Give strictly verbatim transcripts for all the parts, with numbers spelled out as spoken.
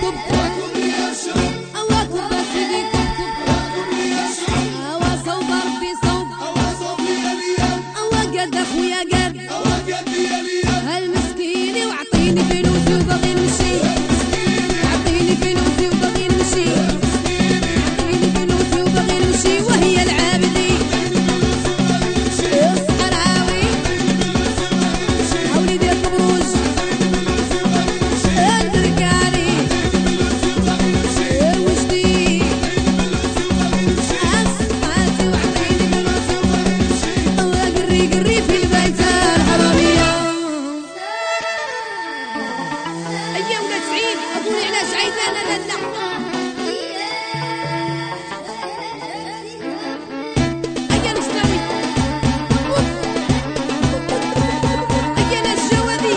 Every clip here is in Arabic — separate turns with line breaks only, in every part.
كب أواكب سيدي كب أوا صوب ربي صوب أوا قد أخويا قد هالمسكيني وعطيني فلوسي وباغي نمشي عطيني فلوسي وباغي نمشي عطيني فلوسي وباغي نمشي وهي العابدي الصحراوي أوليدي الكبروج الدركاري الوجدي الصحاتي وعطيني فلوسي أوا قري قري في البيت الحرامية أيام ولاد سعيد أقولي علاش عيدانة لالا أيام شناوي أيام الجوادي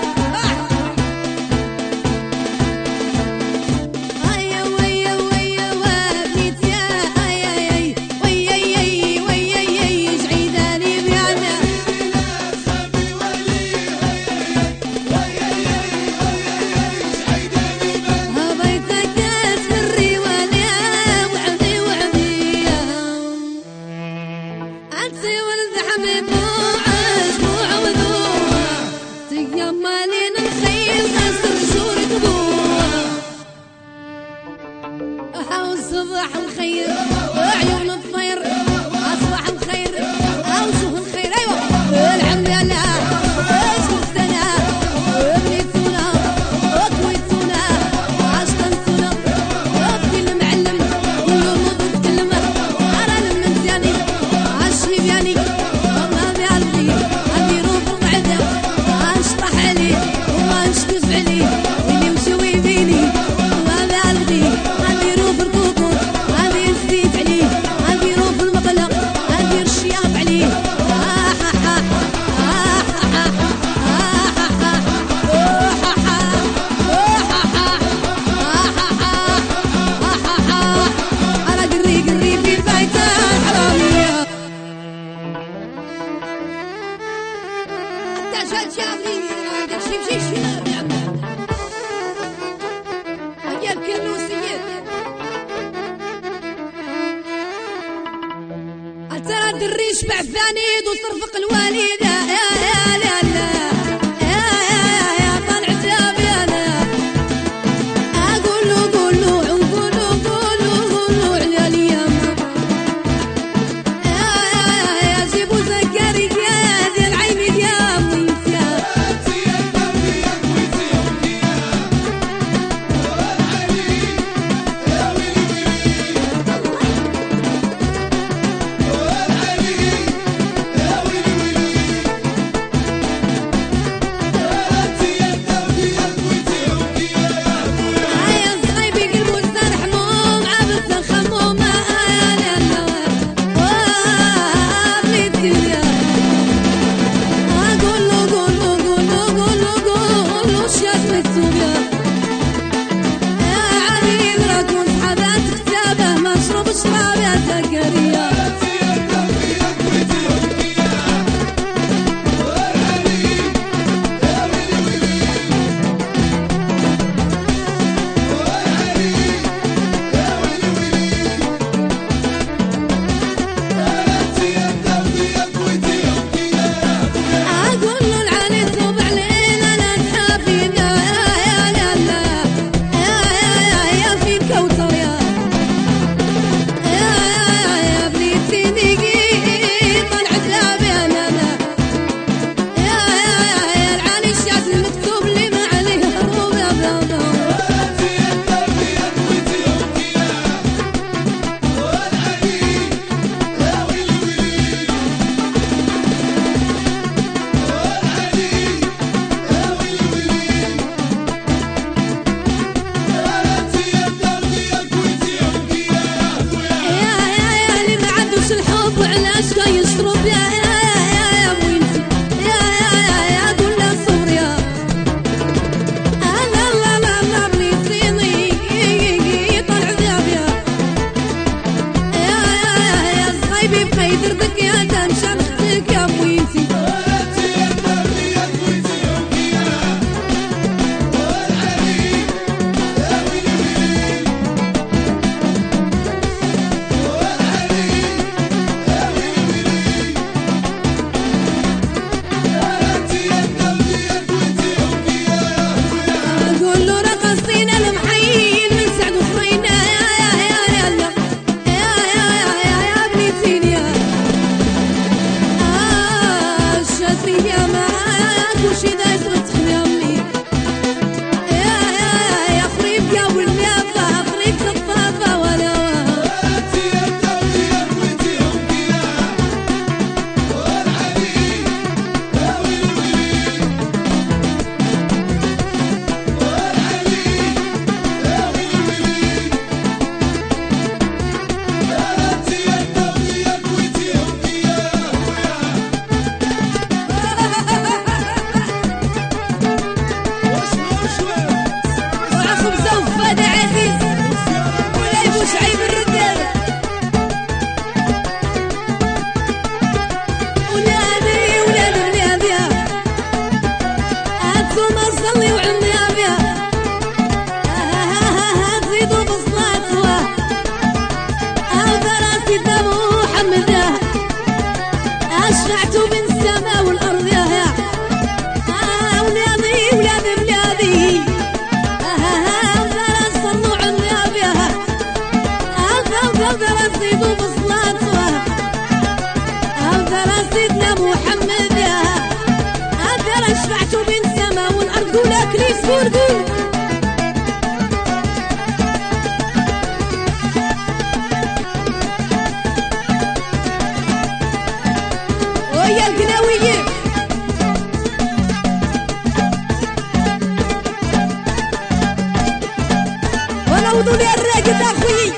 أيا ويا ويا وابنيت يا أيا يا ويا يا ويا يا جعيداني بيعنا هبيتك تفري ولا وعدي وعدي أنت ولد حبيب وعاش وعوذوه تيمالين نخيل خسر شورك بوه أحاول صباح الخير عيون الطير أصبح الخير أوجه الخير أيوة الحمد لله شفتنا بنيتونا وكويتونا عشقنتونا ربي المعلم كله نوض نتكلم أرى المنزياني عالشيبياني والله بقلبي أديرو في القعدة أنشطح عليه وأنشطف عليه اللي وشي ويبيني والله بقلبي أديرو في الكوكوت أدير زيت عليه أديرو في المقلة أدير الشياب عليه آه آه آه آه أنا قري قري في البيت الحرامية أنت شاد شافني داك شي مشي شنو يا عمي هيا الكلوسية أنت راه دري شبع ثاني وصرفق الوالدة يا يا لا لا يا يا يا طلعت يا بيانا أقولو قولو قولو قولو قولو على اليمة يا يا يا جيبو زكاري يا ديال عيني يا ميت يا ولا كليس قول ويا القناويين وانا وضولي الراقد اخوي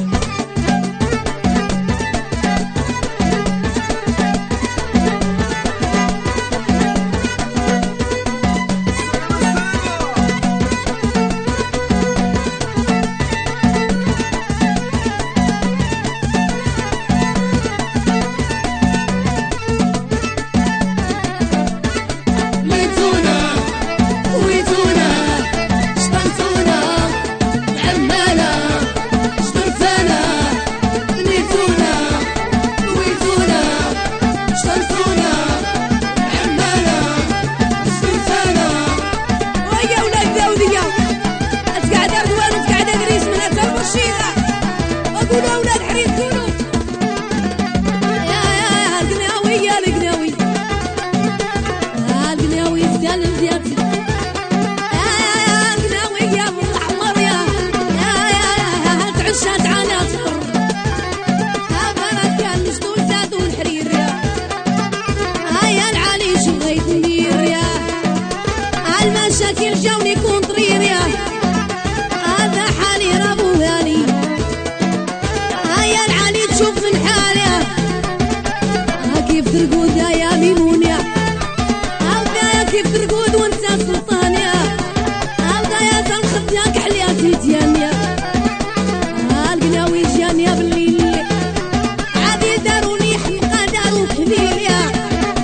المشاكل جاوني كونطرير يا هذا حالي رابو هالي هيا العالي تشوف من حالي كيف ترقود يا ميمون يا هذا كيف ترقود وانت سلطان يا هذا يا تنخد يا كحلياتي ديان يا القناوي جان يا بالليل عادي داروني حمقى دارو كبير يا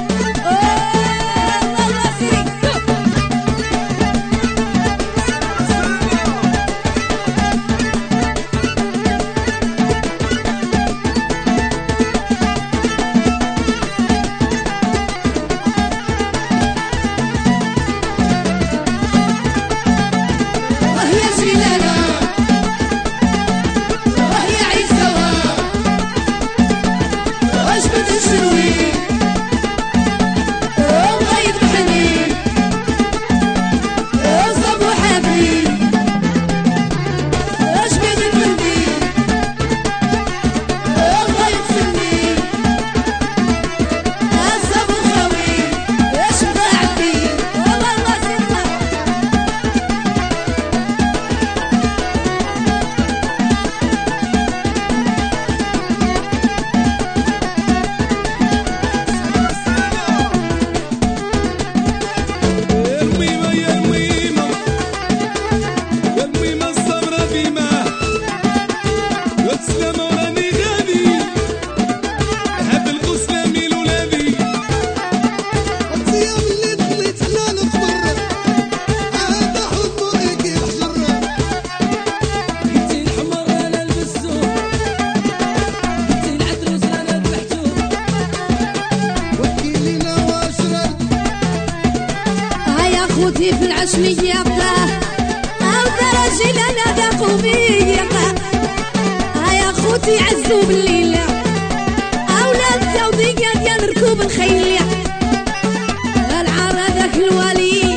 في العشمية أو تراجل أنا ذاقوا بيا هيا خوتي عزوا بالليل أولاد زودي قاعد نركب الخيل العار هذاك الوالي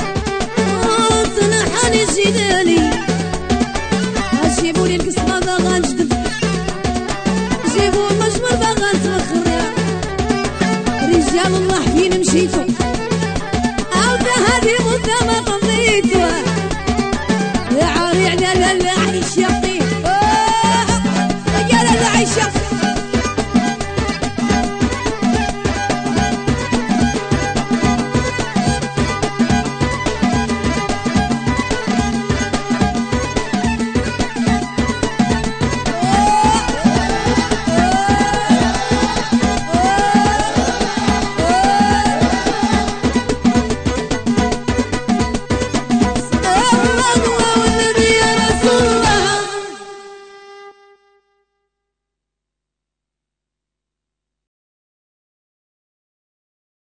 طنحاني الجدالي جيبولي القصبة باغا نجدب جيبوا المجمر باغا نتوخر رجال